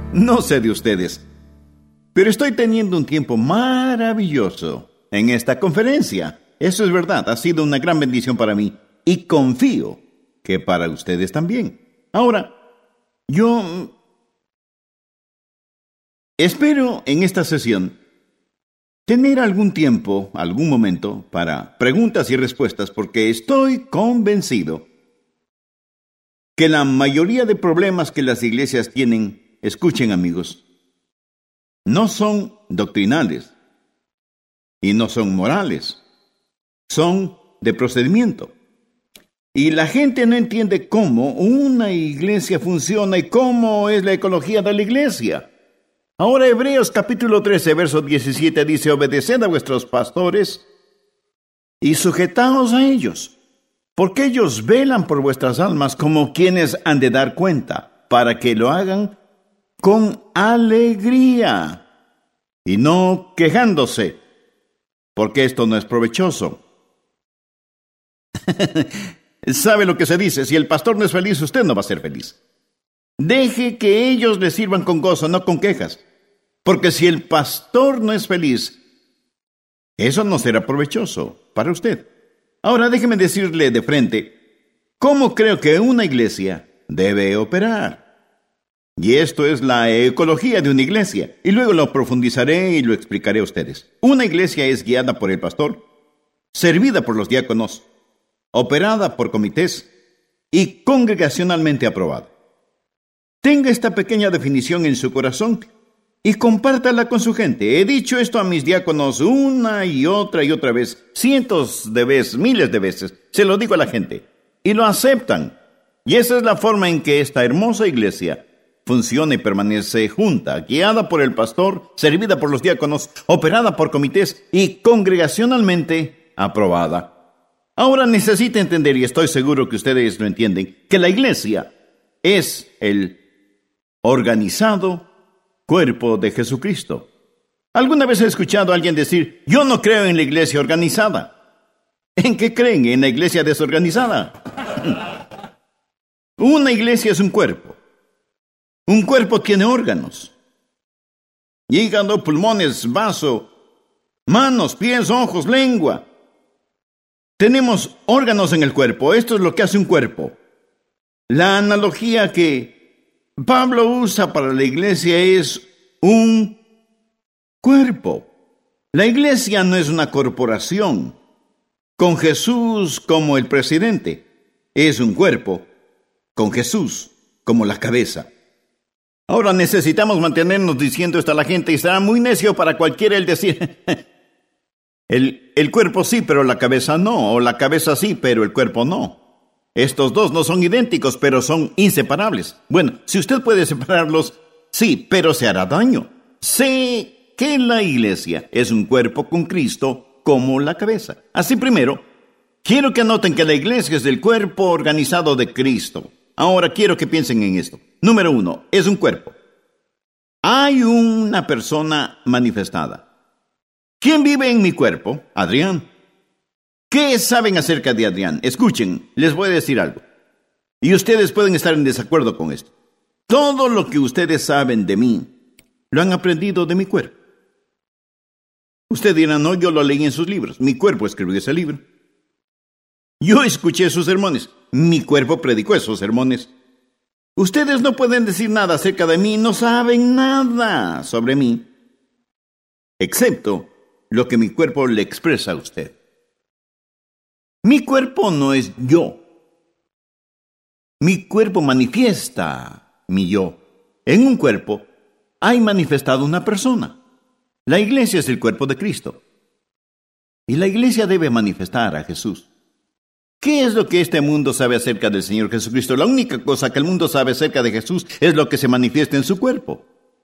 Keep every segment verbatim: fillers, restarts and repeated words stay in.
No sé de ustedes, pero estoy teniendo un tiempo maravilloso en esta conferencia. Eso es verdad, ha sido una gran bendición para mí y confío que para ustedes también. Ahora, yo espero en esta sesión tener algún tiempo, algún momento para preguntas y respuestas, porque estoy convencido que la mayoría de problemas que las iglesias tienen, escuchen amigos, no son doctrinales y no son morales, son de procedimiento. Y la gente no entiende cómo una iglesia funciona y cómo es la ecología de la iglesia. Ahora Hebreos capítulo trece, verso diecisiete dice: obedeced a vuestros pastores y sujetaos a ellos, porque ellos velan por vuestras almas como quienes han de dar cuenta, para que lo hagan con alegría y no quejándose, porque esto no es provechoso. ¿Sabe lo que se dice? Si el pastor no es feliz, usted no va a ser feliz. Deje que ellos le sirvan con gozo, no con quejas. Porque si el pastor no es feliz, eso no será provechoso para usted. Ahora déjeme decirle de frente cómo creo que una iglesia debe operar. Y esto es la ecología de una iglesia. Y luego lo profundizaré y lo explicaré a ustedes. Una iglesia es guiada por el pastor, servida por los diáconos, operada por comités y congregacionalmente aprobada. Tenga esta pequeña definición en su corazón y compártala con su gente. He dicho esto a mis diáconos una y otra y otra vez, cientos de veces, miles de veces. Se lo digo a la gente y lo aceptan. Y esa es la forma en que esta hermosa iglesia funciona y permanece junta, guiada por el pastor, servida por los diáconos, operada por comités y congregacionalmente aprobada. Ahora necesita entender, y estoy seguro que ustedes lo entienden, que la iglesia es el organizado cuerpo de Jesucristo. ¿Alguna vez he escuchado a alguien decir: yo no creo en la iglesia organizada? ¿En qué creen? ¿En la iglesia desorganizada? Una iglesia es un cuerpo. Un cuerpo tiene órganos: hígado, pulmones, vaso, manos, pies, ojos, lengua. Tenemos órganos en el cuerpo. Esto es lo que hace un cuerpo. La analogía que Pablo usa para la iglesia es un cuerpo. La iglesia no es una corporación con Jesús como el presidente. Es un cuerpo con Jesús como la cabeza. Ahora necesitamos mantenernos diciendo esto a la gente, y será muy necio para cualquiera el decir el, el cuerpo sí, pero la cabeza no, o la cabeza sí, pero el cuerpo no. Estos dos no son idénticos, pero son inseparables. Bueno, si usted puede separarlos, sí, pero se hará daño. Sé que la iglesia es un cuerpo con Cristo como la cabeza. Así primero, quiero que anoten que la iglesia es el cuerpo organizado de Cristo. Ahora quiero que piensen en esto. Número uno, es un cuerpo. Hay una persona manifestada. ¿Quién vive en mi cuerpo? Adrián. ¿Qué saben acerca de Adrián? Escuchen, les voy a decir algo. Y ustedes pueden estar en desacuerdo con esto. Todo lo que ustedes saben de mí, lo han aprendido de mi cuerpo. Usted dirá: no, yo lo leí en sus libros. Mi cuerpo escribió ese libro. Yo escuché sus sermones. Mi cuerpo predicó esos sermones. Ustedes no pueden decir nada acerca de mí, no saben nada sobre mí, excepto lo que mi cuerpo le expresa a usted. Mi cuerpo no es yo. Mi cuerpo manifiesta mi yo. En un cuerpo hay manifestado una persona. La iglesia es el cuerpo de Cristo. Y la iglesia debe manifestar a Jesús. ¿Qué es lo que este mundo sabe acerca del Señor Jesucristo? La única cosa que el mundo sabe acerca de Jesús es lo que se manifiesta en su cuerpo.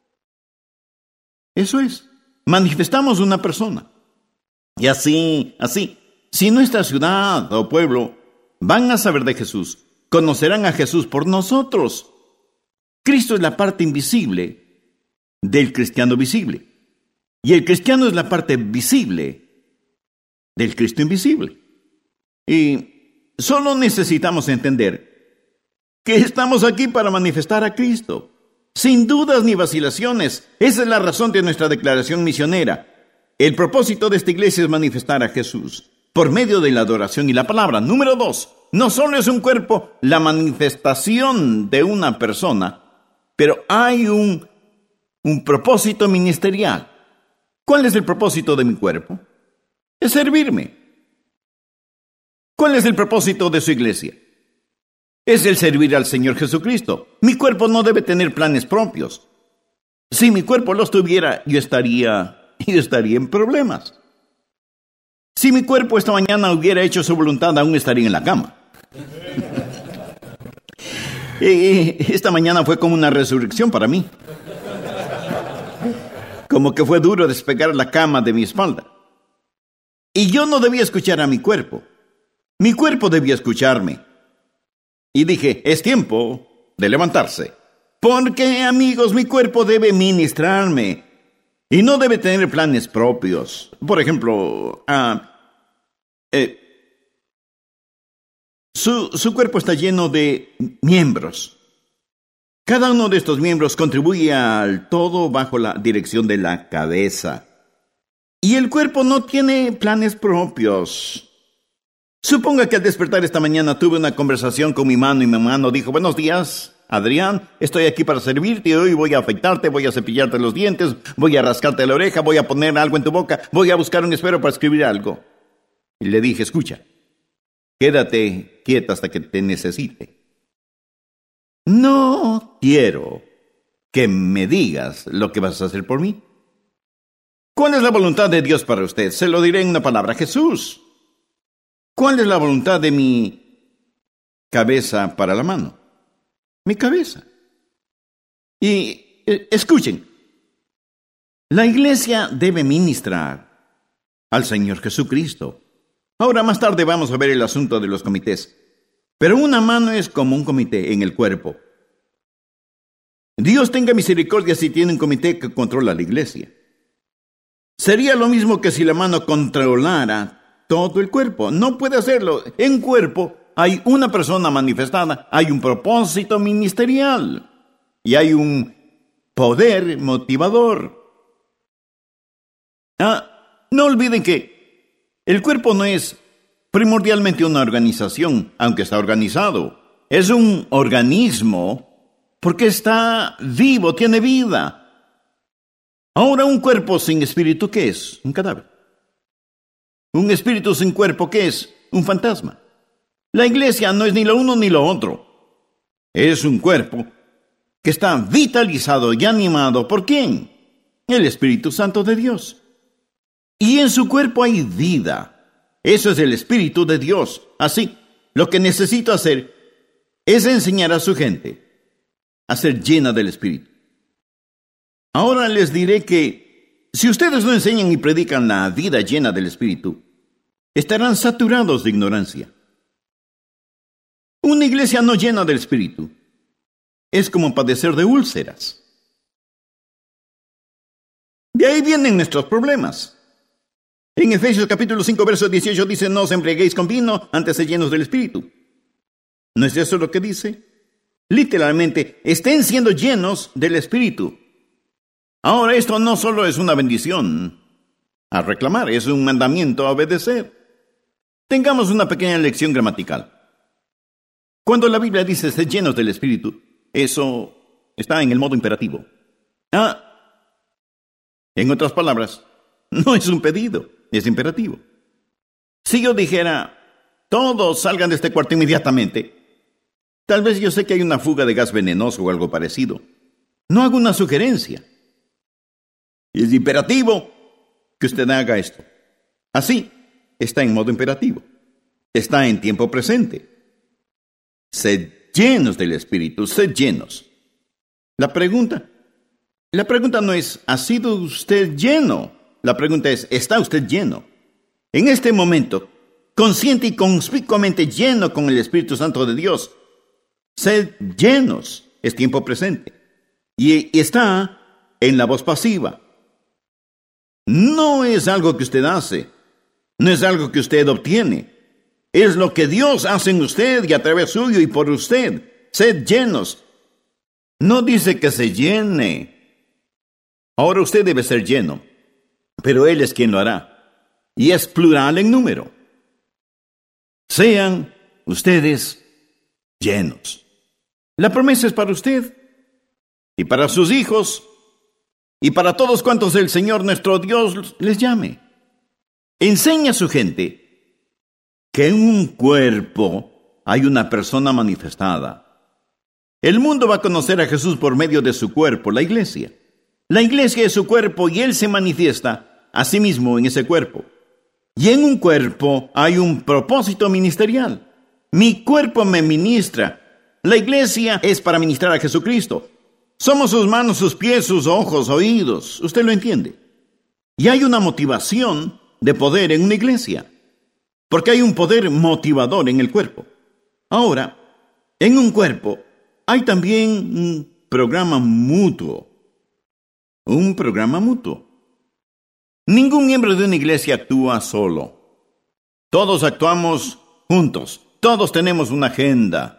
Eso es. Manifestamos una persona. Y así, así, si nuestra ciudad o pueblo van a saber de Jesús, conocerán a Jesús por nosotros. Cristo es la parte invisible del cristiano visible. Y el cristiano es la parte visible del Cristo invisible. Y solo necesitamos entender que estamos aquí para manifestar a Cristo. sin dudas ni vacilaciones. Esa es la razón de nuestra declaración misionera. El propósito de esta iglesia es manifestar a Jesús por medio de la adoración y la palabra. Número dos, no solo es un cuerpo la manifestación de una persona, pero hay un, un propósito ministerial. ¿Cuál es el propósito de mi cuerpo? Es servirme. ¿Cuál es el propósito de su iglesia? Es el servir al Señor Jesucristo. Mi cuerpo no debe tener planes propios. Si mi cuerpo los tuviera, yo estaría, yo estaría en problemas. Si mi cuerpo esta mañana hubiera hecho su voluntad, aún estaría en la cama. Esta mañana fue como una resurrección para mí. Como que fue duro despegar la cama de mi espalda. Y yo no debía escuchar a mi cuerpo. Mi cuerpo debía escucharme. Y dije, es tiempo de levantarse. Porque, amigos, mi cuerpo debe ministrarme. Y no debe tener planes propios. Por ejemplo, uh, eh, su, su cuerpo está lleno de miembros. Cada uno de estos miembros contribuye al todo bajo la dirección de la cabeza. Y el cuerpo no tiene planes propios. Suponga que al despertar esta mañana tuve una conversación con mi mano y mi mano dijo, buenos días, Adrián, estoy aquí para servirte y hoy voy a afeitarte, voy a cepillarte los dientes, voy a rascarte la oreja, voy a poner algo en tu boca, voy a buscar un esfero para escribir algo. Y le dije, escucha, quédate quieta hasta que te necesite. No quiero que me digas lo que vas a hacer por mí. ¿Cuál es la voluntad de Dios para usted? Se lo diré en una palabra, Jesús. ¿Cuál es la voluntad de mi cabeza para la mano? Mi cabeza. Y eh, escuchen, la iglesia debe ministrar al Señor Jesucristo. Ahora más tarde vamos a ver el asunto de los comités. Pero una mano es como un comité en el cuerpo. Dios tenga misericordia si tiene un comité que controla la iglesia. Sería lo mismo que si la mano controlara todo el cuerpo. No puede hacerlo. En cuerpo hay una persona manifestada, hay un propósito ministerial y hay un poder motivador. Ah, no olviden que el cuerpo no es primordialmente una organización, aunque está organizado. Es un organismo porque está vivo, tiene vida. Ahora, un cuerpo sin espíritu, ¿qué es? Un cadáver. Un espíritu sin cuerpo, ¿qué es? Un fantasma. La iglesia no es ni lo uno ni lo otro. Es un cuerpo que está vitalizado y animado. ¿Por quién? El Espíritu Santo de Dios. Y en su cuerpo hay vida. Eso es el Espíritu de Dios. Así, lo que necesito hacer es enseñar a su gente a ser llena del Espíritu. Ahora les diré que si ustedes no enseñan y predican la vida llena del Espíritu, estarán saturados de ignorancia. Una iglesia no llena del Espíritu es como padecer de úlceras. De ahí vienen nuestros problemas. En Efesios capítulo cinco, verso dieciocho dice, no os embriaguéis con vino, antes de llenos del Espíritu. ¿No es eso lo que dice? Literalmente, estén siendo llenos del Espíritu. Ahora, esto no solo es una bendición a reclamar, es un mandamiento a obedecer. Tengamos una pequeña lección gramatical. Cuando la Biblia dice sed llenos del Espíritu, eso está en el modo imperativo. Ah, en otras palabras, no es un pedido, es imperativo. Si yo dijera, todos salgan de este cuarto inmediatamente, tal vez yo sé que hay una fuga de gas venenoso o algo parecido. No hago una sugerencia. Es imperativo que usted haga esto. Así, está en modo imperativo. Está en tiempo presente. Sed llenos del Espíritu, sed llenos. La pregunta, la pregunta no es, ¿ha sido usted lleno? La pregunta es, ¿está usted lleno? En este momento, consciente y conspicuamente lleno con el Espíritu Santo de Dios, sed llenos, es tiempo presente. Y está en la voz pasiva. No es algo que usted hace, no es algo que usted obtiene. Es lo que Dios hace en usted y a través suyo y por usted. Sed llenos. No dice que se llene. Ahora usted debe ser lleno, pero Él es quien lo hará. Y es plural en número. Sean ustedes llenos. La promesa es para usted y para sus hijos y para todos cuantos el Señor nuestro Dios les llame. Enseña a su gente que en un cuerpo hay una persona manifestada. El mundo va a conocer a Jesús por medio de su cuerpo, la iglesia. La iglesia es su cuerpo y Él se manifiesta a sí mismo en ese cuerpo. Y en un cuerpo hay un propósito ministerial. Mi cuerpo me ministra. La iglesia es para ministrar a Jesucristo. Somos sus manos, sus pies, sus ojos, oídos. ¿Usted lo entiende? Y hay una motivación de poder en una iglesia, porque hay un poder motivador en el cuerpo. Ahora, en un cuerpo hay también un programa mutuo. Un programa mutuo. Ningún miembro de una iglesia actúa solo. Todos actuamos juntos. Todos tenemos una agenda.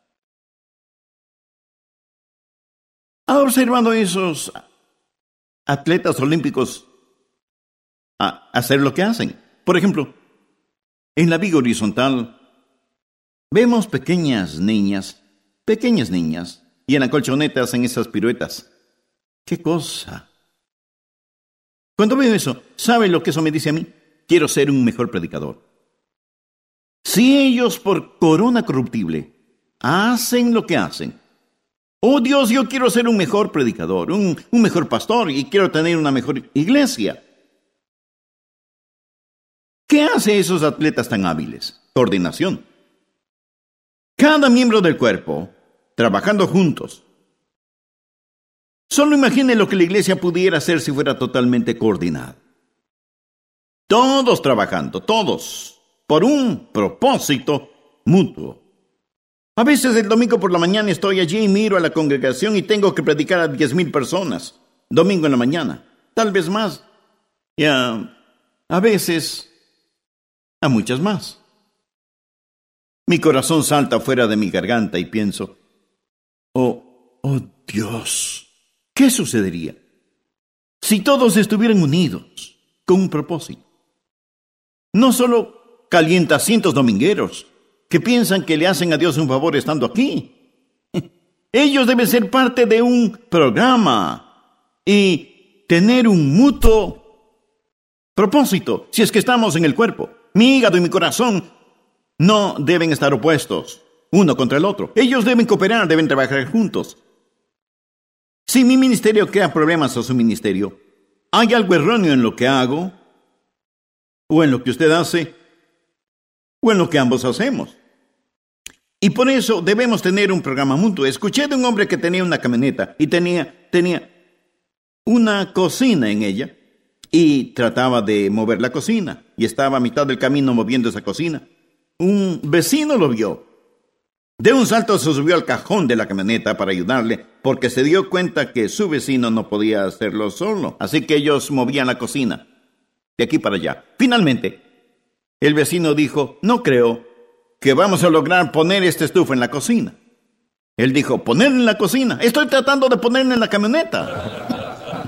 ¿Ha observado esos atletas olímpicos a hacer lo que hacen? Por ejemplo, en la viga horizontal vemos pequeñas niñas, pequeñas niñas, y en la colchoneta hacen esas piruetas. ¡Qué cosa! Cuando veo eso, ¿sabe lo que eso me dice a mí? Quiero ser un mejor predicador. Si ellos por corona corruptible hacen lo que hacen, oh Dios, yo quiero ser un mejor predicador, un, un mejor pastor y quiero tener una mejor iglesia. ¿Qué hace esos atletas tan hábiles? Coordinación. Cada miembro del cuerpo trabajando juntos. Solo imagine lo que la iglesia pudiera hacer si fuera totalmente coordinada. Todos trabajando, todos, por un propósito mutuo. A veces el domingo por la mañana estoy allí y miro a la congregación y tengo que predicar a diez mil personas. Domingo en la mañana, tal vez más. Y a, a veces a muchas más. Mi corazón salta fuera de mi garganta y pienso, oh, oh Dios, ¿qué sucedería si todos estuvieran unidos con un propósito? No solo calientacientos domingueros que piensan que le hacen a Dios un favor estando aquí. Ellos deben ser parte de un programa y tener un mutuo propósito, si es que estamos en el cuerpo. Mi hígado y mi corazón no deben estar opuestos uno contra el otro. Ellos deben cooperar, deben trabajar juntos. Si mi ministerio crea problemas a su ministerio, ¿hay algo erróneo en lo que hago? ¿O en lo que usted hace? ¿O en lo que ambos hacemos? Y por eso debemos tener un programa mutuo. Escuché de un hombre que tenía una camioneta y tenía, tenía una cocina en ella y trataba de mover la cocina y estaba a mitad del camino moviendo esa cocina. Un vecino lo vio. De un salto se subió al cajón de la camioneta para ayudarle porque se dio cuenta que su vecino no podía hacerlo solo. Así que ellos movían la cocina de aquí para allá. Finalmente, el vecino dijo, no creo que vamos a lograr poner esta estufa en la cocina. Él dijo, ¿ponerla en la cocina? Estoy tratando de ponerla en la camioneta.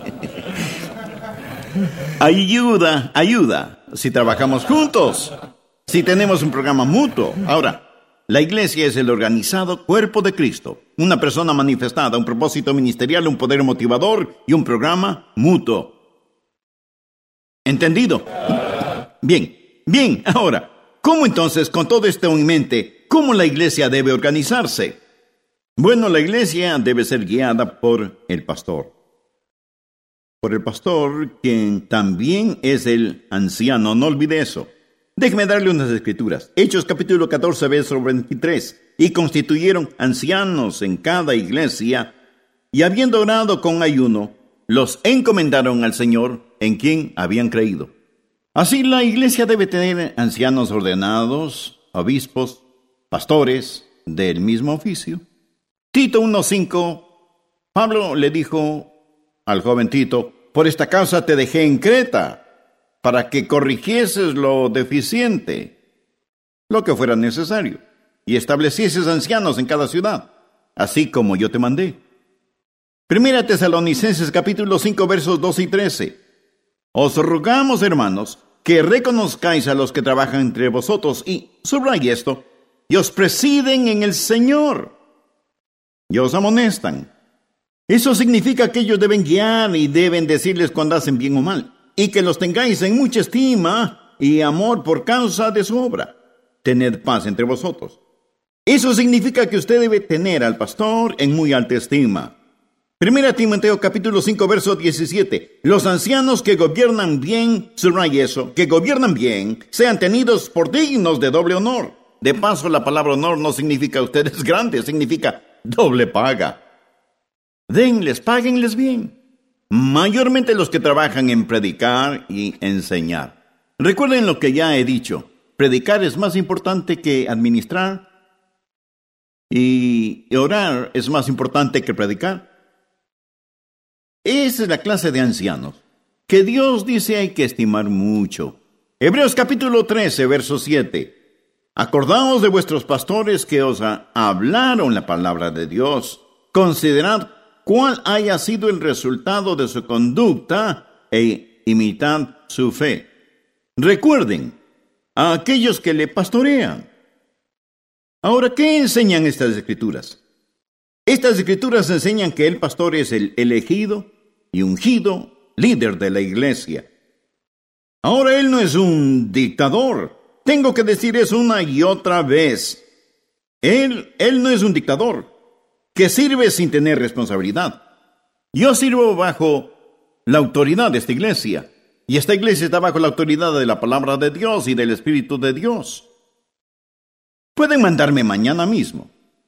Ayuda, ayuda, si trabajamos juntos, si tenemos un programa mutuo. Ahora, la iglesia es el organizado cuerpo de Cristo, una persona manifestada, un propósito ministerial, un poder motivador y un programa mutuo. ¿Entendido? Bien, bien, ahora, ¿cómo entonces, con todo esto en mente, cómo la iglesia debe organizarse? Bueno, la iglesia debe ser guiada por el pastor. Por el pastor, quien también es el anciano, no olvide eso. Déjeme darle unas escrituras. Hechos capítulo catorce, verso veintitrés. Y constituyeron ancianos en cada iglesia, y habiendo orado con ayuno, los encomendaron al Señor en quien habían creído. Así la iglesia debe tener ancianos ordenados, obispos, pastores del mismo oficio. Tito uno cinco, Pablo le dijo al joven Tito, por esta causa te dejé en Creta, para que corrigieses lo deficiente, lo que fuera necesario, y establecieses ancianos en cada ciudad. así como yo te mandé. Primera Tesalonicenses capítulo cinco, versos doce y trece. Os rogamos, hermanos, que reconozcáis a los que trabajan entre vosotros y, subraya esto, y os presiden en el Señor, y os amonestan. Eso significa que ellos deben guiar y deben decirles cuando hacen bien o mal, y que los tengáis en mucha estima y amor por causa de su obra. Tened paz entre vosotros. Eso significa que usted debe tener al pastor en muy alta estima. Primera Timoteo capítulo cinco, verso diecisiete. Los ancianos que gobiernan bien, subraya eso, que gobiernan bien, sean tenidos por dignos de doble honor. De paso, la palabra honor no significa ustedes grandes, significa doble paga. Denles, páguenles bien. Mayormente los que trabajan en predicar y enseñar. Recuerden lo que ya he dicho. Predicar es más importante que administrar. Y orar es más importante que predicar. Esa es la clase de ancianos que Dios dice hay que estimar mucho. Hebreos capítulo trece, verso siete. Acordaos de vuestros pastores que os hablaron la palabra de Dios. Considerad cuál haya sido el resultado de su conducta e imitad su fe. Recuerden a aquellos que le pastorean. Ahora, ¿qué enseñan estas escrituras? Estas escrituras enseñan que el pastor es el elegido y ungido líder de la iglesia. Ahora, él no es un dictador. Tengo que decir eso una y otra vez. Él, él no es un dictador que sirve sin tener responsabilidad. Yo sirvo bajo la autoridad de esta iglesia, y esta iglesia está bajo la autoridad de la palabra de Dios y del Espíritu de Dios. Pueden mandarme mañana mismo.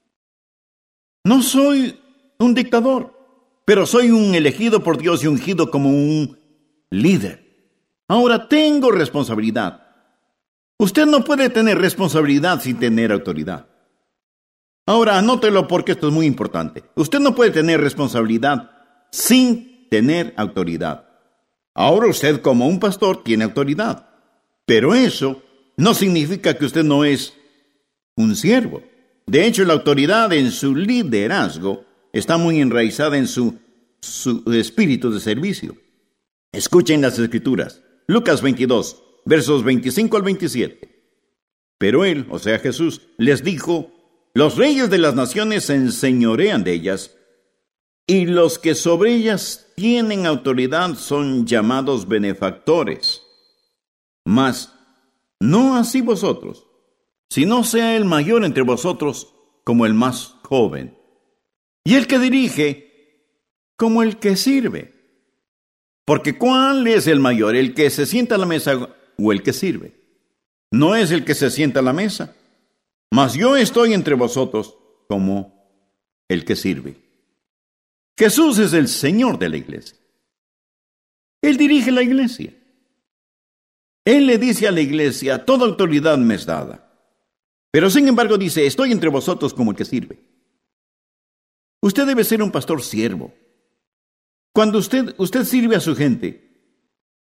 No soy un dictador, pero soy un elegido por Dios y ungido como un líder. Ahora tengo responsabilidad. Usted no puede tener responsabilidad sin tener autoridad. Ahora anótelo porque esto es muy importante. Usted no puede tener responsabilidad sin tener autoridad. Ahora usted como un pastor tiene autoridad, pero eso no significa que usted no es un siervo. De hecho, la autoridad en su liderazgo está muy enraizada en su, su espíritu de servicio. Escuchen las escrituras. Lucas veintidós, versos veinticinco al veintisiete. Pero él, o sea Jesús, les dijo: los reyes de las naciones se enseñorean de ellas, y los que sobre ellas tienen autoridad son llamados benefactores. Mas no así vosotros, sino sea el mayor entre vosotros como el más joven, y el que dirige como el que sirve. Porque ¿cuál es el mayor, el que se sienta a la mesa o el que sirve? No es el que se sienta a la mesa, mas yo estoy entre vosotros como el que sirve. Jesús es el Señor de la iglesia. Él dirige la iglesia. Él le dice a la iglesia: toda autoridad me es dada. Pero sin embargo dice: estoy entre vosotros como el que sirve. Usted debe ser un pastor siervo. Cuando usted, usted sirve a su gente,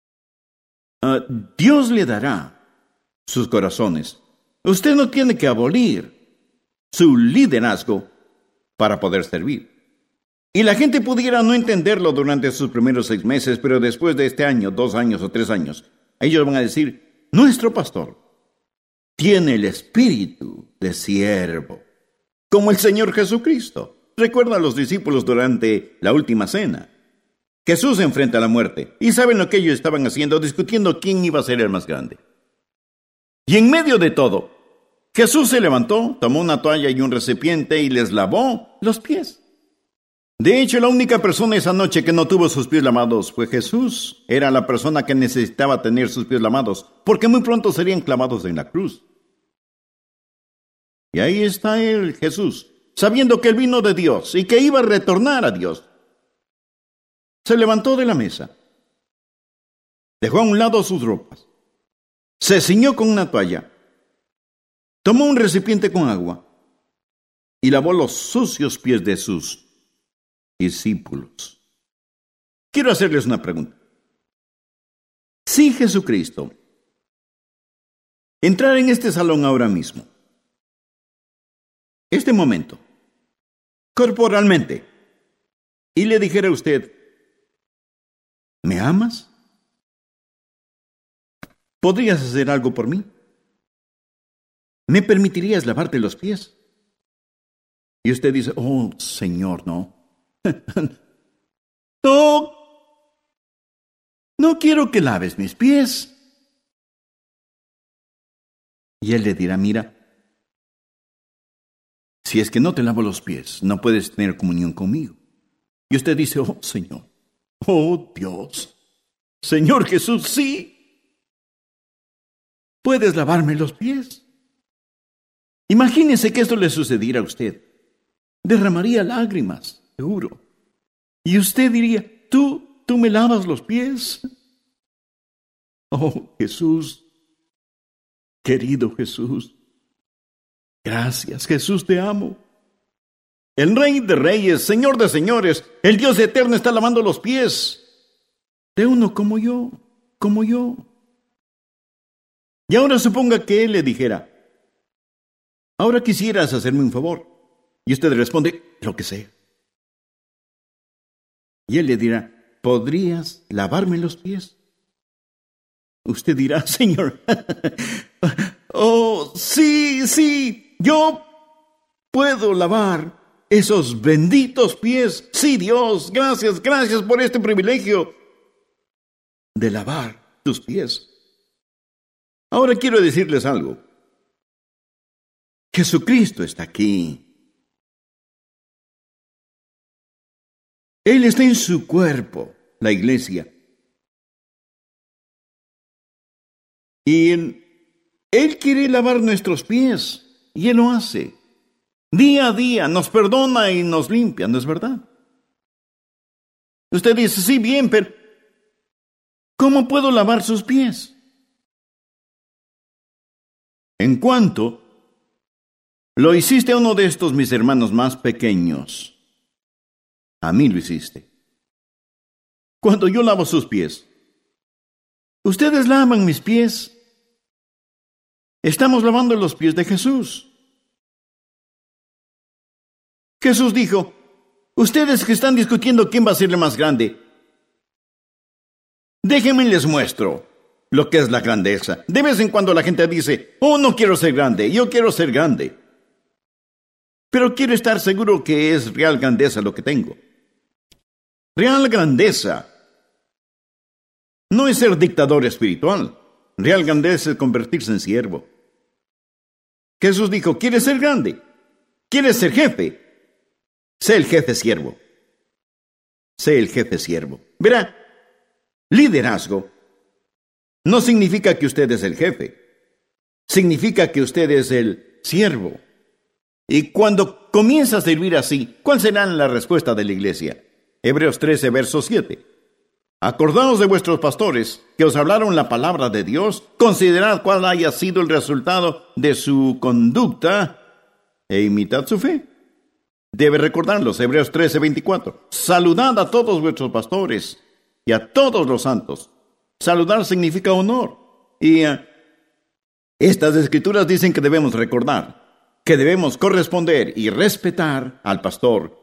uh, Dios le dará sus corazones. Usted no tiene que abolir su liderazgo para poder servir. Y la gente pudiera no entenderlo durante sus primeros seis meses, pero después de este año, dos años o tres años, ellos van a decir: nuestro pastor tiene el espíritu de siervo, como el Señor Jesucristo. Recuerda a los discípulos durante la última cena. Jesús enfrenta a la muerte, y ¿saben lo que ellos estaban haciendo? Discutiendo quién iba a ser el más grande. Y en medio de todo, Jesús se levantó, tomó una toalla y un recipiente y les lavó los pies. De hecho, la única persona esa noche que no tuvo sus pies lavados fue Jesús. Era la persona que necesitaba tener sus pies lavados, porque muy pronto serían clavados en la cruz. Y ahí está él, Jesús, sabiendo que él vino de Dios y que iba a retornar a Dios. Se levantó de la mesa, dejó a un lado sus ropas, se ciñó con una toalla, tomó un recipiente con agua y lavó los sucios pies de sus discípulos. Quiero hacerles una pregunta. Si Jesucristo entrara en este salón ahora mismo, este momento, corporalmente, y le dijera a usted, ¿me amas? ¿Podrías hacer algo por mí? ¿Me permitirías lavarte los pies? Y usted dice, oh, Señor, no. No, no quiero que laves mis pies. Y Él le dirá, mira, si es que no te lavo los pies, no puedes tener comunión conmigo. Y usted dice, oh, Señor, oh, Dios, Señor Jesús, sí. ¿Puedes lavarme los pies? Imagínese que esto le sucediera a usted. Derramaría lágrimas, seguro. Y usted diría, ¿tú, tú me lavas los pies? Oh, Jesús, querido Jesús, gracias, Jesús, te amo. El Rey de Reyes, Señor de Señores, el Dios eterno está lavando los pies de uno como yo, como yo. Y ahora suponga que Él le dijera, ahora quisieras hacerme un favor. Y usted responde, lo que sea. Y Él le dirá, ¿podrías lavarme los pies? Usted dirá, Señor, oh, sí, sí, yo puedo lavar esos benditos pies. Sí, Dios, gracias, gracias por este privilegio de lavar tus pies. Ahora quiero decirles algo. Jesucristo está aquí. Él está en su cuerpo, la iglesia. Y Él, Él quiere lavar nuestros pies, y Él lo hace. Día a día nos perdona y nos limpia, ¿no es verdad? Usted dice, sí, bien, pero ¿cómo puedo lavar sus pies? En cuanto lo hiciste a uno de estos mis hermanos más pequeños, a mí lo hiciste. Cuando yo lavo sus pies, ustedes lavan mis pies. Estamos lavando los pies de Jesús. Jesús dijo, ustedes que están discutiendo quién va a ser el más grande, déjenme les muestro lo que es la grandeza. De vez en cuando la gente dice, oh, no quiero ser grande, yo quiero ser grande. Pero quiero estar seguro que es real grandeza lo que tengo. Real grandeza no es ser dictador espiritual. Real grandeza es convertirse en siervo. Jesús dijo, ¿quieres ser grande? ¿Quieres ser jefe? Sé el jefe siervo. Sé el jefe siervo. Verá, liderazgo no significa que usted es el jefe. Significa que usted es el siervo. Y cuando comienza a servir así, ¿cuál será la respuesta de la iglesia? Hebreos trece, verso siete. Acordaos de vuestros pastores, que os hablaron la palabra de Dios, considerad cuál haya sido el resultado de su conducta, e imitad su fe. Debe recordarlos, Hebreos trece, veinticuatro. Saludad a todos vuestros pastores, y a todos los santos. Saludar significa honor. Y uh, estas escrituras dicen que debemos recordar, que debemos corresponder y respetar al pastor.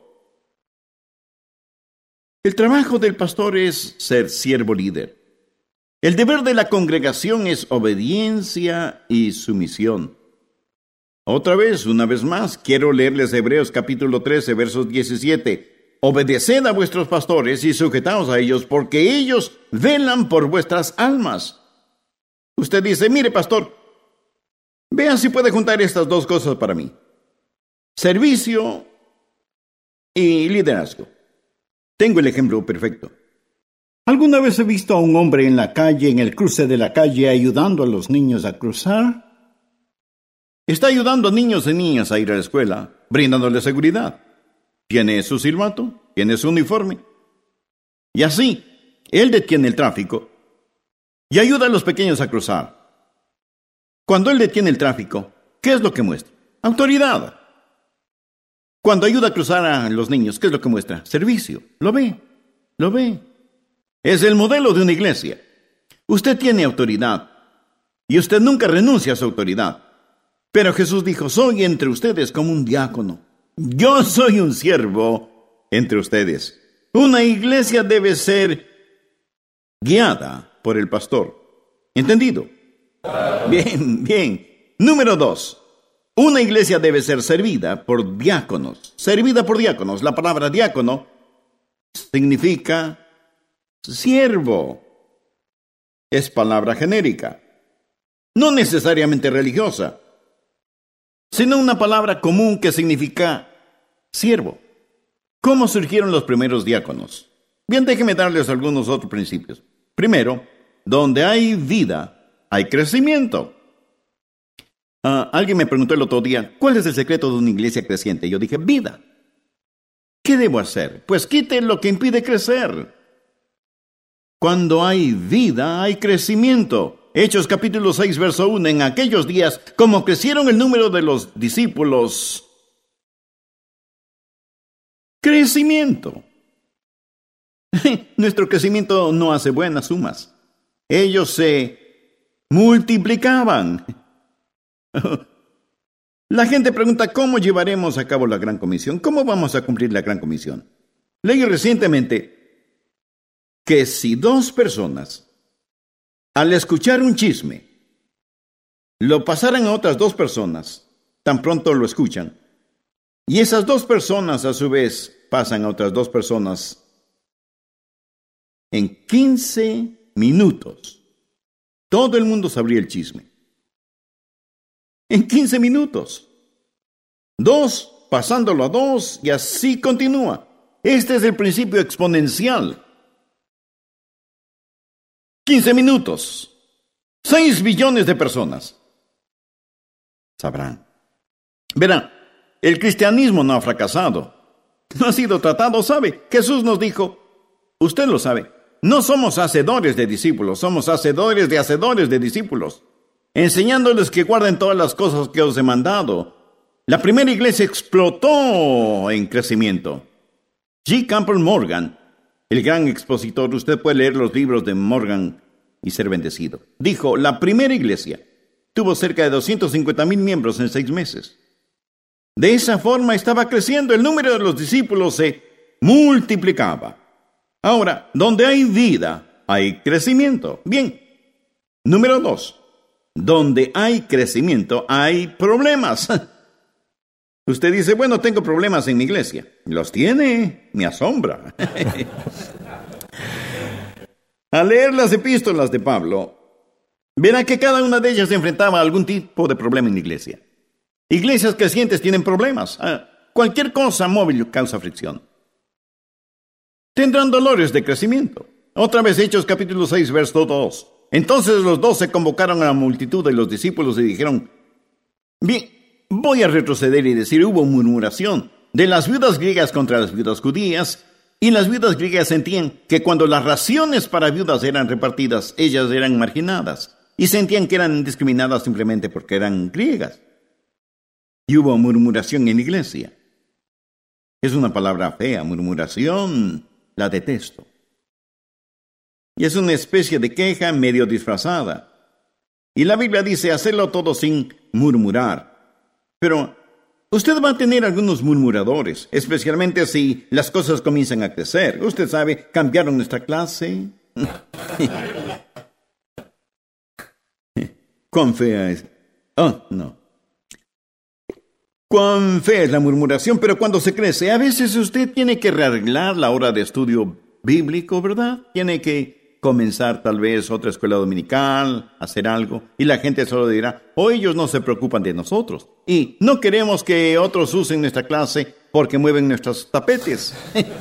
El trabajo del pastor es ser siervo líder. El deber de la congregación es obediencia y sumisión. Otra vez, una vez más, quiero leerles Hebreos capítulo trece, versos diecisiete. Obedeced a vuestros pastores y sujetaos a ellos, porque ellos velan por vuestras almas. Usted dice, mire, pastor, vea si puede juntar estas dos cosas para mí. Servicio y liderazgo. Tengo el ejemplo perfecto. ¿Alguna vez he visto a un hombre en la calle, en el cruce de la calle, ayudando a los niños a cruzar? Está ayudando a niños y niñas a ir a la escuela, brindándoles seguridad. Tiene su silbato, tiene su uniforme. Y así, él detiene el tráfico y ayuda a los pequeños a cruzar. Cuando él detiene el tráfico, ¿qué es lo que muestra? Autoridad. Cuando ayuda a cruzar a los niños, ¿qué es lo que muestra? Servicio. Lo ve, lo ve. Es el modelo de una iglesia. Usted tiene autoridad y usted nunca renuncia a su autoridad. Pero Jesús dijo, soy entre ustedes como un diácono. Yo soy un siervo entre ustedes. Una iglesia debe ser guiada por el pastor. ¿Entendido? Bien, bien. Número dos. Una iglesia debe ser servida por diáconos. Servida por diáconos. La palabra diácono significa siervo. Es palabra genérica. No necesariamente religiosa, sino una palabra común que significa siervo. ¿Cómo surgieron los primeros diáconos? Bien, déjenme darles algunos otros principios. Primero, donde hay vida, hay crecimiento. Uh, alguien me preguntó el otro día, ¿cuál es el secreto de una iglesia creciente? Yo dije, vida. ¿Qué debo hacer? Pues quite lo que impide crecer. Cuando hay vida, hay crecimiento. Hechos capítulo seis, verso uno. En aquellos días, como crecieron el número de los discípulos, crecimiento. Nuestro crecimiento no hace buenas sumas. Ellos se multiplicaban. La gente pregunta, ¿cómo llevaremos a cabo la Gran Comisión? ¿Cómo vamos a cumplir la Gran Comisión? Leí recientemente que si dos personas, al escuchar un chisme, lo pasaran a otras dos personas, tan pronto lo escuchan, y esas dos personas a su vez pasan a otras dos personas, en quince minutos, todo el mundo sabría el chisme. En quince minutos. Dos, pasándolo a dos, y así continúa. Este es el principio exponencial. quince minutos. seis billones de personas sabrán. Verán, el cristianismo no ha fracasado. No ha sido tratado, ¿sabe? Jesús nos dijo, usted lo sabe, no somos hacedores de discípulos, somos hacedores de hacedores de discípulos, enseñándoles que guarden todas las cosas que os he mandado. La primera iglesia explotó en crecimiento. G. Campbell Morgan, el gran expositor, usted puede leer los libros de Morgan y ser bendecido, dijo, la primera iglesia tuvo cerca de doscientos cincuenta mil miembros en seis meses. De esa forma estaba creciendo, el número de los discípulos se multiplicaba. Ahora, donde hay vida, hay crecimiento. Bien. Número dos. Donde hay crecimiento, hay problemas. Usted dice, bueno, tengo problemas en mi iglesia. ¿Los tiene? Me asombra. Al leer las epístolas de Pablo, verá que cada una de ellas se enfrentaba a algún tipo de problema en la iglesia. Iglesias crecientes tienen problemas. Ah, cualquier cosa móvil causa fricción. Tendrán dolores de crecimiento. Otra vez Hechos capítulo seis, verso dos. Entonces los dos se convocaron a la multitud de los discípulos y dijeron, bien, voy a retroceder y decir, hubo murmuración de las viudas griegas contra las viudas judías, y las viudas griegas sentían que cuando las raciones para viudas eran repartidas, ellas eran marginadas, y sentían que eran discriminadas simplemente porque eran griegas. Y hubo murmuración en la iglesia. Es una palabra fea, murmuración, la detesto. Y es una especie de queja medio disfrazada. Y la Biblia dice, hacerlo todo sin murmurar. Pero usted va a tener algunos murmuradores, especialmente si las cosas comienzan a crecer. Usted sabe, cambiaron nuestra clase. ¿Cuán fea es? Oh, no. Cuán fea es la murmuración, pero cuando se crece, a veces usted tiene que rearreglar la hora de estudio bíblico, ¿verdad? Tiene que comenzar tal vez otra escuela dominical, hacer algo, y la gente solo dirá, oh, ellos no se preocupan de nosotros, y no queremos que otros usen nuestra clase porque mueven nuestros tapetes.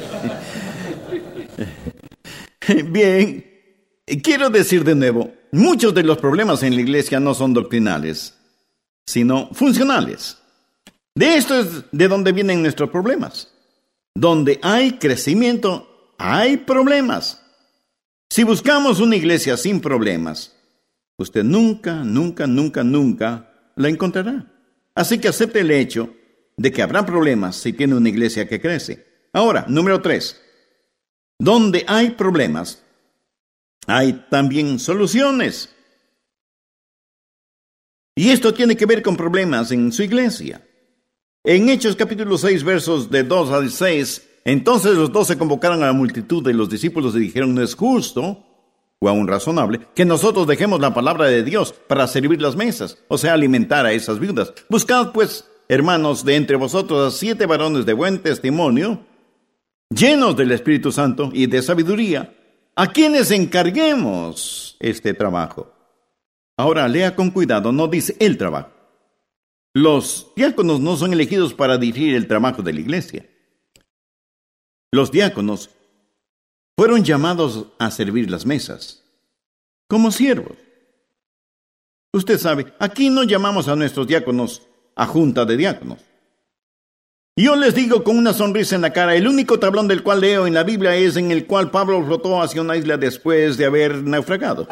Bien, quiero decir de nuevo, muchos de los problemas en la iglesia no son doctrinales, sino funcionales. De esto es de donde vienen nuestros problemas. Donde hay crecimiento, hay problemas. Si buscamos una iglesia sin problemas, usted nunca, nunca, nunca, nunca la encontrará. Así que acepte el hecho de que habrá problemas si tiene una iglesia que crece. Ahora, número tres. Donde hay problemas, hay también soluciones. Y esto tiene que ver con problemas en su iglesia. En Hechos capítulo seis, versos de dos al seis, entonces los doce convocaron a la multitud de los discípulos y dijeron: no es justo, o aún razonable, que nosotros dejemos la palabra de Dios para servir las mesas, o sea, alimentar a esas viudas. Buscad, pues, hermanos, de entre vosotros a siete varones de buen testimonio, llenos del Espíritu Santo y de sabiduría, a quienes encarguemos este trabajo. Ahora, lea con cuidado, no dice el trabajo. Los diáconos no son elegidos para dirigir el trabajo de la iglesia. Los diáconos fueron llamados a servir las mesas, como siervos. Usted sabe, aquí no llamamos a nuestros diáconos a junta de diáconos. Yo les digo con una sonrisa en la cara, el único tablón del cual leo en la Biblia es en el cual Pablo flotó hacia una isla después de haber naufragado.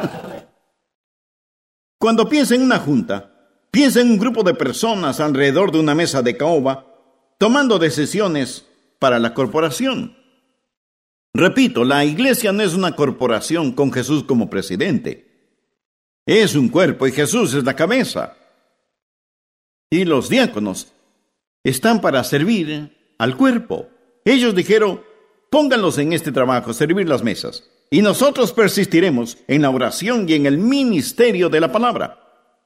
Cuando piensa en una junta, piensa en un grupo de personas alrededor de una mesa de caoba, tomando decisiones para la corporación. Repito, la iglesia no es una corporación con Jesús como presidente. Es un cuerpo y Jesús es la cabeza. Y los diáconos están para servir al cuerpo. Ellos dijeron: pónganlos en este trabajo, servir las mesas. Y nosotros persistiremos en la oración y en el ministerio de la palabra.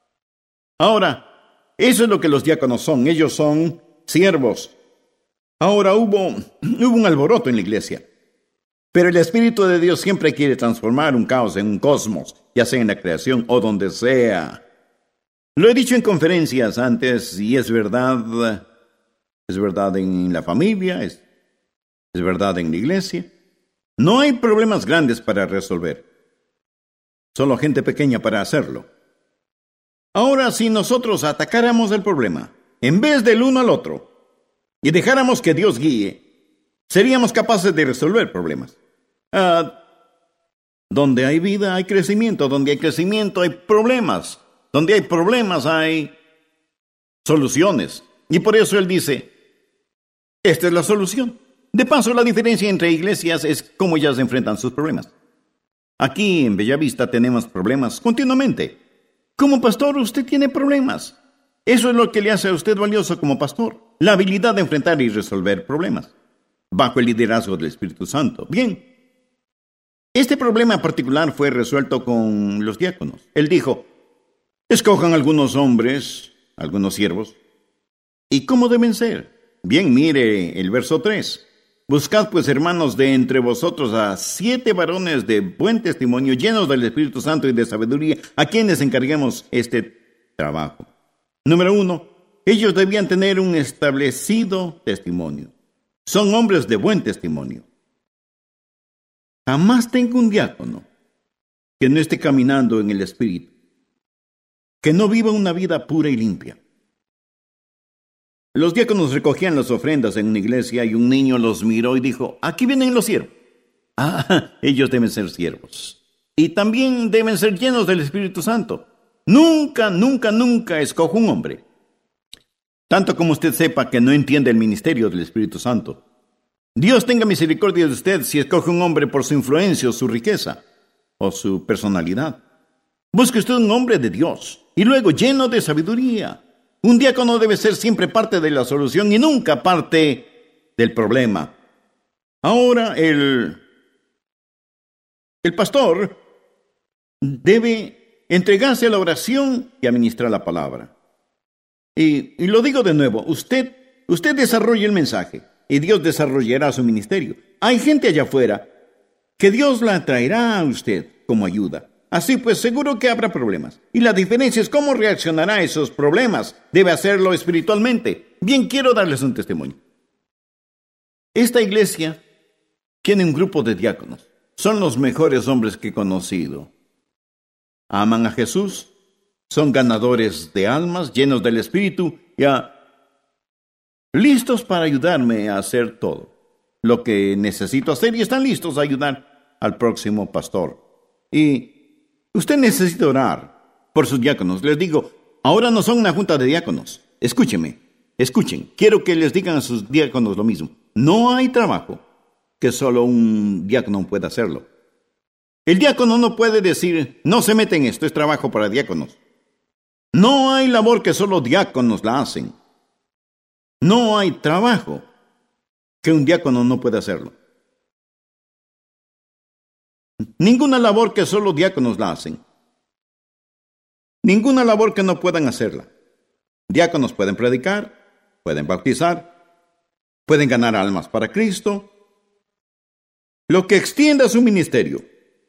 Ahora, eso es lo que los diáconos son. Ellos son siervos. Ahora hubo, hubo un alboroto en la iglesia. Pero el Espíritu de Dios siempre quiere transformar un caos en un cosmos, ya sea en la creación o donde sea. Lo he dicho en conferencias antes y es verdad. Es verdad en la familia, es, es verdad en la iglesia. No hay problemas grandes para resolver. Solo gente pequeña para hacerlo. Ahora, si nosotros atacáramos el problema, en vez del uno al otro, y dejáramos que Dios guíe, seríamos capaces de resolver problemas. Ah, donde hay vida hay crecimiento, donde hay crecimiento hay problemas, donde hay problemas hay soluciones. Y por eso Él dice: esta es la solución. De paso, la diferencia entre iglesias es cómo ellas enfrentan sus problemas. Aquí en Bellavista tenemos problemas continuamente. Como pastor, usted tiene problemas. Eso es lo que le hace a usted valioso como pastor, la habilidad de enfrentar y resolver problemas, bajo el liderazgo del Espíritu Santo. Bien, este problema particular fue resuelto con los diáconos. Él dijo: escojan algunos hombres, algunos siervos. ¿Y cómo deben ser? Bien, mire el verso tres. Buscad pues, hermanos, de entre vosotros a siete varones de buen testimonio, llenos del Espíritu Santo y de sabiduría, a quienes encarguemos este trabajo. Número uno, ellos debían tener un establecido testimonio. Son hombres de buen testimonio. Jamás tenga un diácono que no esté caminando en el Espíritu, que no viva una vida pura y limpia. Los diáconos recogían las ofrendas en una iglesia y un niño los miró y dijo: aquí vienen los siervos. Ah, ellos deben ser siervos. Y también deben ser llenos del Espíritu Santo. Nunca, nunca, nunca escoja un hombre, tanto como usted sepa que no entiende el ministerio del Espíritu Santo. Dios tenga misericordia de usted si escoge un hombre por su influencia o su riqueza o su personalidad. Busque usted un hombre de Dios y luego lleno de sabiduría. Un diácono debe ser siempre parte de la solución y nunca parte del problema. Ahora, el, el pastor debe entregarse a la oración y administrar la palabra. Y, y lo digo de nuevo, usted, usted desarrolla el mensaje y Dios desarrollará su ministerio. Hay gente allá afuera que Dios la traerá a usted como ayuda. Así pues, seguro que habrá problemas. Y la diferencia es cómo reaccionará a esos problemas. Debe hacerlo espiritualmente. Bien, quiero darles un testimonio. Esta iglesia tiene un grupo de diáconos. Son los mejores hombres que he conocido. Aman a Jesús, son ganadores de almas, llenos del Espíritu, y a, listos para ayudarme a hacer todo lo que necesito hacer y están listos a ayudar al próximo pastor. Y usted necesita orar por sus diáconos. Les digo, ahora no son una junta de diáconos. Escúchenme, escuchen. Quiero que les digan a sus diáconos lo mismo. No hay trabajo que solo un diácono pueda hacerlo. El diácono no puede decir: no se mete en esto, es trabajo para diáconos. No hay labor que solo diáconos la hacen. No hay trabajo que un diácono no pueda hacerlo. Ninguna labor que solo diáconos la hacen. Ninguna labor que no puedan hacerla. Diáconos pueden predicar, pueden bautizar, pueden ganar almas para Cristo. Lo que extienda su ministerio,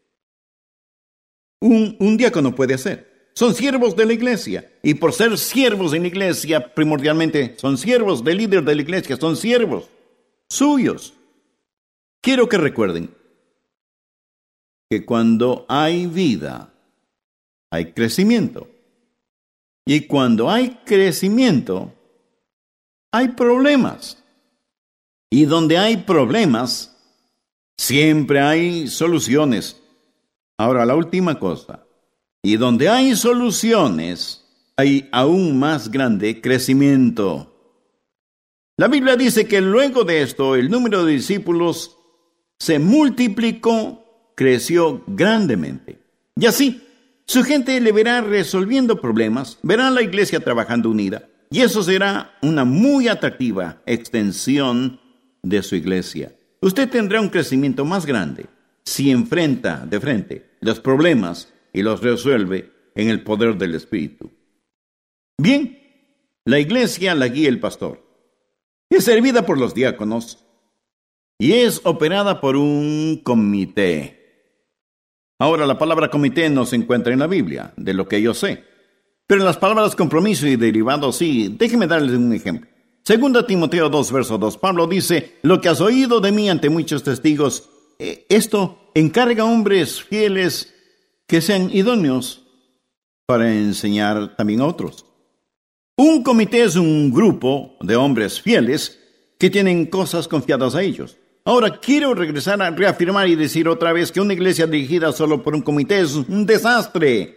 un, un diácono puede hacer. Son siervos de la iglesia. Y por ser siervos en la iglesia, primordialmente, son siervos del líder de la iglesia, son siervos suyos. Quiero que recuerden que cuando hay vida, hay crecimiento. Y cuando hay crecimiento, hay problemas. Y donde hay problemas, siempre hay soluciones. Ahora, la última cosa. Y donde hay soluciones, hay aún más grande crecimiento. La Biblia dice que luego de esto, el número de discípulos se multiplicó, creció grandemente. Y así, su gente le verá resolviendo problemas, verá a la iglesia trabajando unida, y eso será una muy atractiva extensión de su iglesia. Usted tendrá un crecimiento más grande si enfrenta de frente los problemas y los resuelve en el poder del Espíritu. Bien, la iglesia la guía el pastor. Es servida por los diáconos y es operada por un comité. Ahora, la palabra comité no se encuentra en la Biblia, de lo que yo sé. Pero en las palabras compromiso y derivado sí. Déjeme darles un ejemplo. Segunda Timoteo dos, verso dos, Pablo dice: lo que has oído de mí ante muchos testigos, eh, esto encarga a hombres fieles que sean idóneos para enseñar también a otros. Un comité es un grupo de hombres fieles que tienen cosas confiadas a ellos. Ahora, quiero regresar a reafirmar y decir otra vez que una iglesia dirigida solo por un comité es un desastre.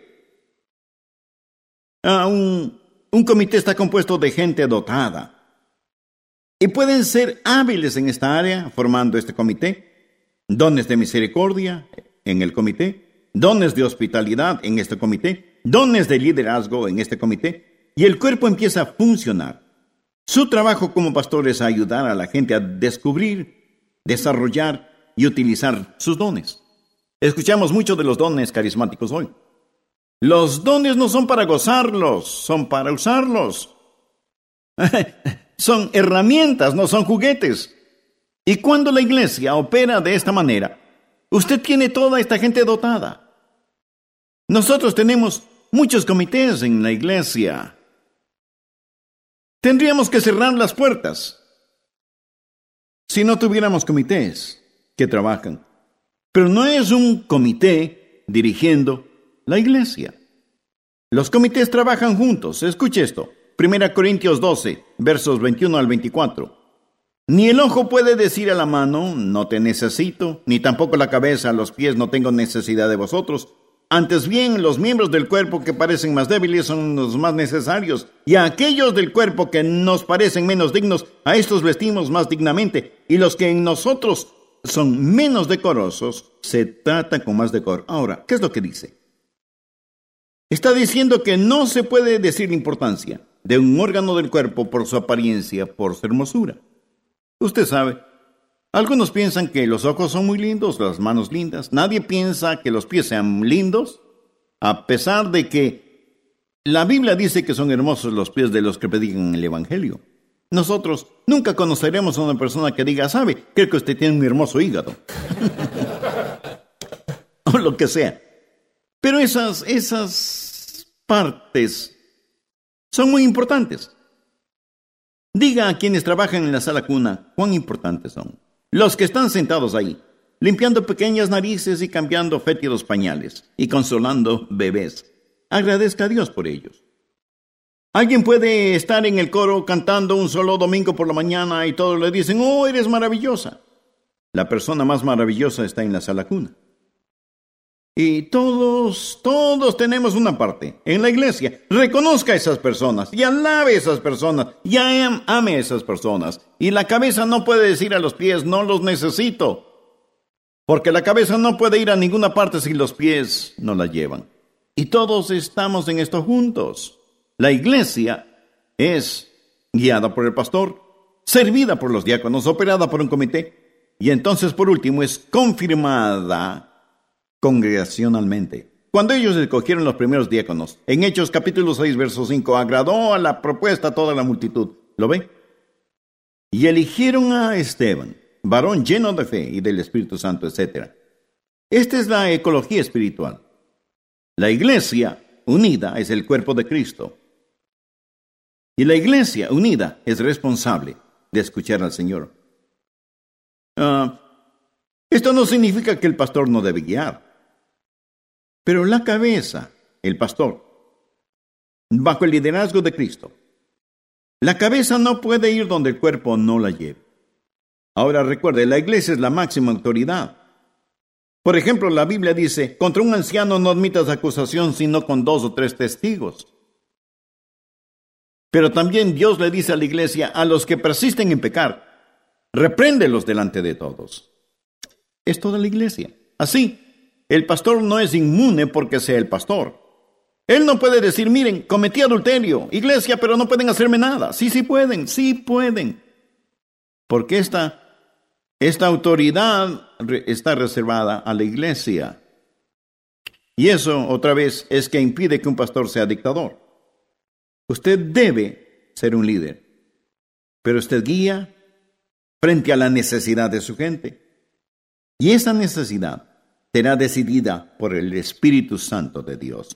Ah, un, un comité está compuesto de gente dotada. Y pueden ser hábiles en esta área, formando este comité. Dones de misericordia en el comité. Dones de hospitalidad en este comité. Dones de liderazgo en este comité. Y el cuerpo empieza a funcionar. Su trabajo como pastor es ayudar a la gente a descubrir, desarrollar y utilizar sus dones. Escuchamos mucho de los dones carismáticos hoy. Los dones no son para gozarlos, son para usarlos. Son herramientas, no son juguetes. Y cuando la iglesia opera de esta manera, usted tiene toda esta gente dotada. Nosotros tenemos muchos comités en la iglesia. Tendríamos que cerrar las puertas si no tuviéramos comités que trabajan. Pero no es un comité dirigiendo la iglesia. Los comités trabajan juntos. Escuche esto. Primera Corintios doce, versos veintiuno al veinticuatro. Ni el ojo puede decir a la mano, no te necesito, ni tampoco la cabeza a los pies, no tengo necesidad de vosotros. Antes bien, los miembros del cuerpo que parecen más débiles son los más necesarios, y a aquellos del cuerpo que nos parecen menos dignos, a estos vestimos más dignamente, y los que en nosotros son menos decorosos, se tratan con más decoro. Ahora, ¿qué es lo que dice? Está diciendo que no se puede decir la importancia de un órgano del cuerpo por su apariencia, por su hermosura. Usted sabe, algunos piensan que los ojos son muy lindos, las manos lindas. Nadie piensa que los pies sean lindos, a pesar de que la Biblia dice que son hermosos los pies de los que predican el Evangelio. Nosotros nunca conoceremos a una persona que diga, ¿sabe? Creo que usted tiene un hermoso hígado. O lo que sea. Pero esas, esas partes son muy importantes. Diga a quienes trabajan en la sala cuna cuán importantes son. Los que están sentados ahí, limpiando pequeñas narices y cambiando fétidos pañales y consolando bebés. Agradezca a Dios por ellos. Alguien puede estar en el coro cantando un solo domingo por la mañana y todos le dicen, oh, eres maravillosa. La persona más maravillosa está en la sala cuna. Y todos, todos tenemos una parte en la iglesia. Reconozca a esas personas y alabe a esas personas y ame a esas personas. Y la cabeza no puede decir a los pies, no los necesito. Porque la cabeza no puede ir a ninguna parte si los pies no la llevan. Y todos estamos en esto juntos. La iglesia es guiada por el pastor servida por los diáconos, operada por un comité, y entonces, por último, es confirmada congregacionalmente. Cuando ellos escogieron los primeros diáconos, en Hechos capítulo seis, verso cinco, agradó a la propuesta a toda la multitud. ¿Lo ve? Y eligieron a Esteban, varón lleno de fe y del Espíritu Santo, etcétera. Esta es la ecología espiritual. La iglesia unida es el cuerpo de Cristo. Y la iglesia unida es responsable de escuchar al Señor. Uh, esto no significa que el pastor no debe guiar. Pero la cabeza, el pastor, bajo el liderazgo de Cristo, la cabeza no puede ir donde el cuerpo no la lleve. Ahora recuerde, la iglesia es la máxima autoridad. Por ejemplo, la Biblia dice, contra un anciano no admitas acusación sino con dos o tres testigos. Pero también Dios le dice a la iglesia, a los que persisten en pecar, repréndelos delante de todos. Es toda la iglesia. Así, el pastor no es inmune porque sea el pastor. Él no puede decir, miren, cometí adulterio, iglesia, pero no pueden hacerme nada. Sí, sí pueden, sí pueden. Porque esta, esta autoridad está reservada a la iglesia. Y eso, otra vez, es que impide que un pastor sea dictador. Usted debe ser un líder, pero usted guía frente a la necesidad de su gente. Y esa necesidad será decidida por el Espíritu Santo de Dios.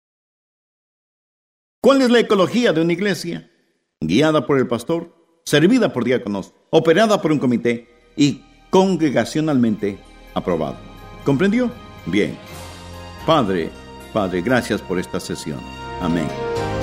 ¿Cuál es la ecología de una iglesia? Guiada por el pastor, servida por diáconos, operada por un comité y congregacionalmente aprobada. ¿Comprendió? Bien. Padre, Padre, gracias por esta sesión. Amén.